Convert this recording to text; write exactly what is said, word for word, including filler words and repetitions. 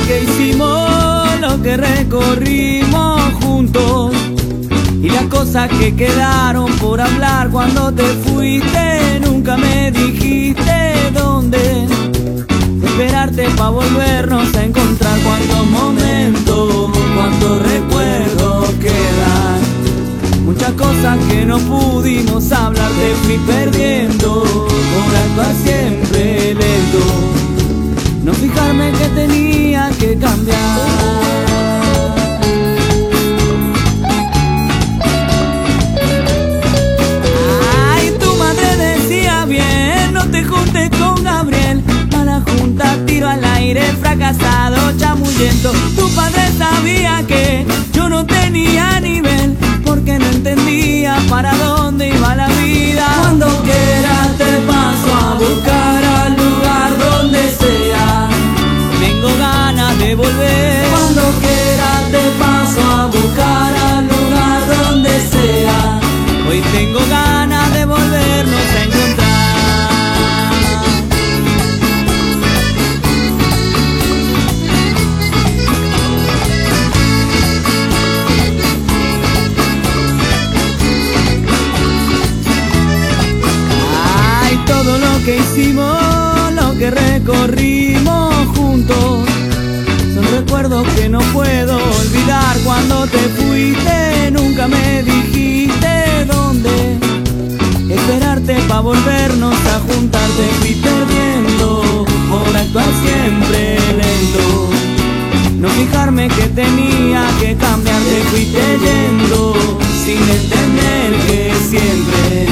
que hicimos, lo que recorrimos juntos y las cosas que quedaron por hablar cuando te fuiste. Nunca me dijiste dónde esperarte pa' volvernos a encontrar. Cuántos momentos, cuántos recuerdos quedan, muchas cosas que no pudimos hablar. Te fui perdiendo por actuar siempre lento, no fijarme que tenía que cambiar. Ay, tu madre decía bien, no te juntes con Gabriel. Mala junta, tiro al aire, fracasado, chamullento. Tu padre sabía que yo no tenía nivel, porque no entendía para dónde iba la vida. Cuando quieras te paso a buscar al lugar donde sea, tengo ganas de volver. Cuando quieras te paso a buscar al lugar donde sea, hoy tengo ganas de volvernos a encontrar. Ay, todo lo que hicimos, lo que recorrimos juntos, son recuerdos que no puedo olvidar. Cuando te fuiste nunca me dijiste dónde esperarte pa' volvernos a juntar. Te fui perdiendo por actuar siempre lento, no fijarme que tenía que cambiar. Te fuiste yendo sin entender que siempre